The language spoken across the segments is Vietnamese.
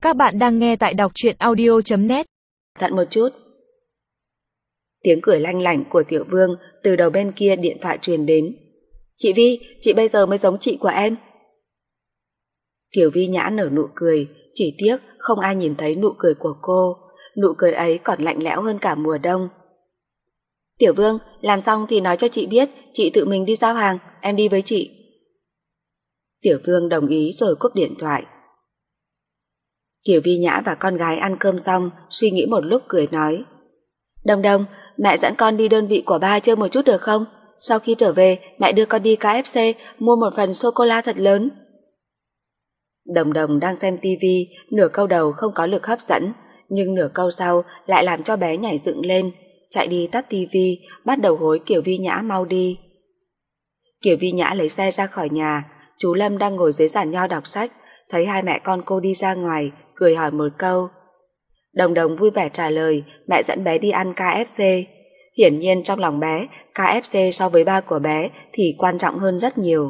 Các bạn đang nghe tại đọc truyện audio.net. Thận một chút. Tiếng cười lanh lảnh của Tiểu Vương từ đầu bên kia điện thoại truyền đến. Chị Vi, chị bây giờ mới giống chị của em. Kiều Vi Nhã nở nụ cười, chỉ tiếc không ai nhìn thấy nụ cười của cô. Nụ cười ấy còn lạnh lẽo hơn cả mùa đông. Tiểu Vương, làm xong thì nói cho chị biết, chị tự mình đi giao hàng, em đi với chị. Tiểu Vương đồng ý rồi cúp điện thoại. Kiều Vi Nhã và con gái ăn cơm xong, suy nghĩ một lúc cười nói. Đồng Đồng, mẹ dẫn con đi đơn vị của ba chơi một chút được không? Sau khi trở về, mẹ đưa con đi KFC mua một phần sô-cô-la thật lớn. Đồng Đồng đang xem tivi, nửa câu đầu không có lực hấp dẫn, nhưng nửa câu sau lại làm cho bé nhảy dựng lên, chạy đi tắt tivi, bắt đầu hối Kiều Vi Nhã mau đi. Kiều Vi Nhã lấy xe ra khỏi nhà, chú Lâm đang ngồi dưới giàn nho đọc sách, thấy hai mẹ con cô đi ra ngoài, cười hỏi một câu. Đồng Đồng vui vẻ trả lời, mẹ dẫn bé đi ăn KFC. Hiển nhiên trong lòng bé, KFC so với ba của bé thì quan trọng hơn rất nhiều.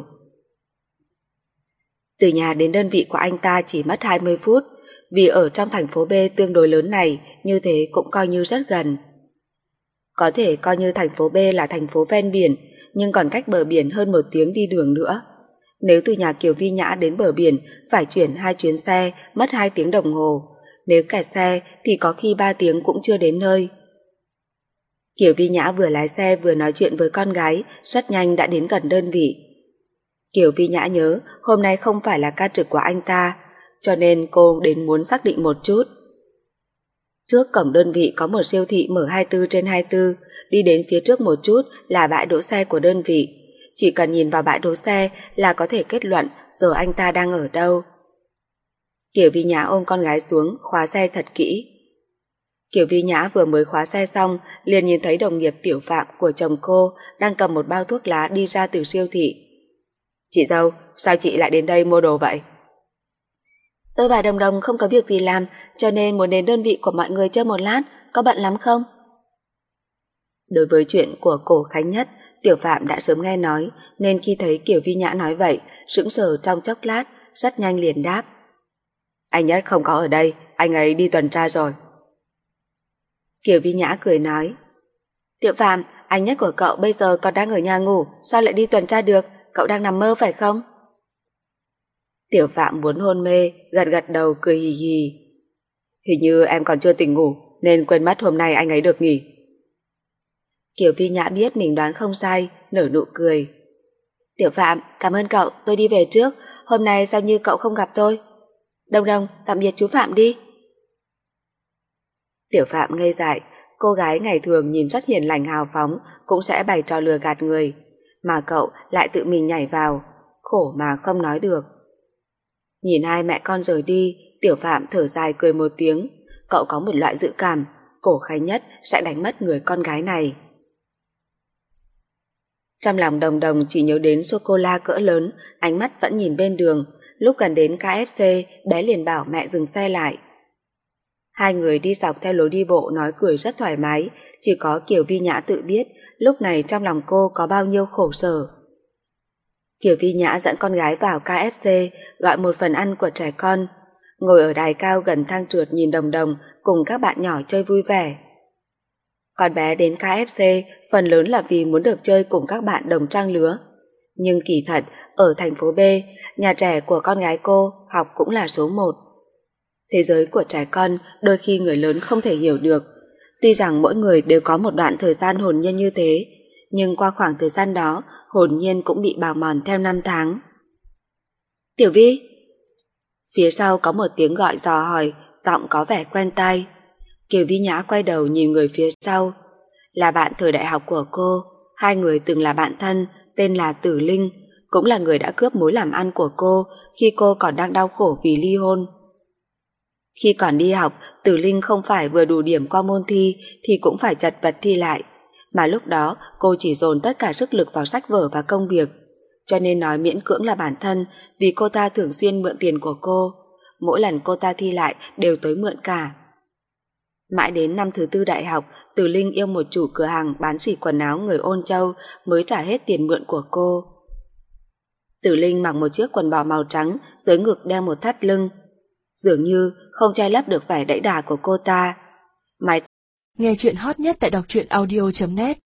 Từ nhà đến đơn vị của anh ta chỉ mất 20 phút, vì ở trong thành phố B tương đối lớn này, như thế cũng coi như rất gần. Có thể coi như thành phố B là thành phố ven biển, nhưng còn cách bờ biển hơn 1 tiếng đi đường nữa. Nếu từ nhà Kiều Vi Nhã đến bờ biển phải chuyển 2 chuyến xe, mất 2 tiếng đồng hồ. Nếu kẹt xe thì có khi 3 tiếng cũng chưa đến nơi. Kiều Vi Nhã vừa lái xe vừa nói chuyện với con gái, rất nhanh đã đến gần đơn vị. Kiều Vi Nhã nhớ hôm nay không phải là ca trực của anh ta, cho nên cô đến muốn xác định một chút. Trước cổng đơn vị có một siêu thị mở 24/24, đi đến phía trước một chút là bãi đỗ xe của đơn vị. Chỉ cần nhìn vào bãi đỗ xe là có thể kết luận giờ anh ta đang ở đâu. Kiều Vi Nhã ôm con gái xuống, khóa xe thật kỹ. Kiều Vi Nhã vừa mới khóa xe xong, liền nhìn thấy đồng nghiệp Tiểu Phạm của chồng cô đang cầm một bao thuốc lá đi ra từ siêu thị. Chị dâu, sao chị lại đến đây mua đồ vậy? Tôi và Đồng Đồng không có việc gì làm, cho nên muốn đến đơn vị của mọi người chơi một lát, có bận lắm không? Đối với chuyện của Cổ Khánh Nhất, Tiểu Phạm đã sớm nghe nói, nên khi thấy Kiều Vi Nhã nói vậy, sững sờ trong chốc lát, rất nhanh liền đáp. Anh Nhất không có ở đây, anh ấy đi tuần tra rồi. Kiều Vi Nhã cười nói. Tiểu Phạm, anh Nhất của cậu bây giờ còn đang ở nhà ngủ, sao lại đi tuần tra được, cậu đang nằm mơ phải không? Tiểu Phạm muốn hôn mê, gật gật đầu cười hì hì. Hình như em còn chưa tỉnh ngủ, nên quên mất hôm nay anh ấy được nghỉ. Kiều Vi Nhã biết mình đoán không sai, nở nụ cười. Tiểu Phạm, cảm ơn cậu, tôi đi về trước, hôm nay sao như cậu không gặp tôi. Đồng Đồng, tạm biệt chú Phạm đi. Tiểu Phạm ngây dại, cô gái ngày thường nhìn rất hiền lành hào phóng cũng sẽ bày trò lừa gạt người, mà cậu lại tự mình nhảy vào, khổ mà không nói được. Nhìn hai mẹ con rời đi, Tiểu Phạm thở dài cười một tiếng, cậu có một loại dự cảm, Cổ Khánh Nhất sẽ đánh mất người con gái này. Trong lòng Đồng Đồng chỉ nhớ đến sô-cô-la cỡ lớn, ánh mắt vẫn nhìn bên đường. Lúc gần đến KFC, bé liền bảo mẹ dừng xe lại. Hai người đi dọc theo lối đi bộ nói cười rất thoải mái, chỉ có Kiều Vi Nhã tự biết lúc này trong lòng cô có bao nhiêu khổ sở. Kiều Vi Nhã dẫn con gái vào KFC, gọi một phần ăn của trẻ con, ngồi ở đài cao gần thang trượt nhìn Đồng Đồng cùng các bạn nhỏ chơi vui vẻ. Con bé đến KFC phần lớn là vì muốn được chơi cùng các bạn đồng trang lứa. Nhưng kỳ thật, ở thành phố B, nhà trẻ của con gái cô học cũng là số 1. Thế giới của trẻ con đôi khi người lớn không thể hiểu được. Tuy rằng mỗi người đều có một đoạn thời gian hồn nhiên như thế, nhưng qua khoảng thời gian đó, hồn nhiên cũng bị bào mòn theo năm tháng. Tiểu Vi! Phía sau có một tiếng gọi dò hỏi, giọng có vẻ quen tai. Kiều Vi Nhã quay đầu nhìn người phía sau. Là bạn thời đại học của cô, hai người từng là bạn thân, tên là Tử Linh, cũng là người đã cướp mối làm ăn của cô khi cô còn đang đau khổ vì ly hôn. Khi còn đi học, Tử Linh không phải vừa đủ điểm qua môn thi thì cũng phải chật vật thi lại, mà lúc đó cô chỉ dồn tất cả sức lực vào sách vở và công việc, cho nên nói miễn cưỡng là bản thân vì cô ta thường xuyên mượn tiền của cô, mỗi lần cô ta thi lại đều tới mượn cả. Mãi đến năm thứ 4 đại học, Tử Linh yêu một chủ cửa hàng bán xỉ quần áo người Ôn Châu mới trả hết tiền mượn của cô. Tử Linh mặc một chiếc quần bò màu trắng, dưới ngực đeo một thắt lưng. dường như không che lấp được vẻ đẫy đà của cô ta. Nghe chuyện hot nhất tại đọc truyện audio.net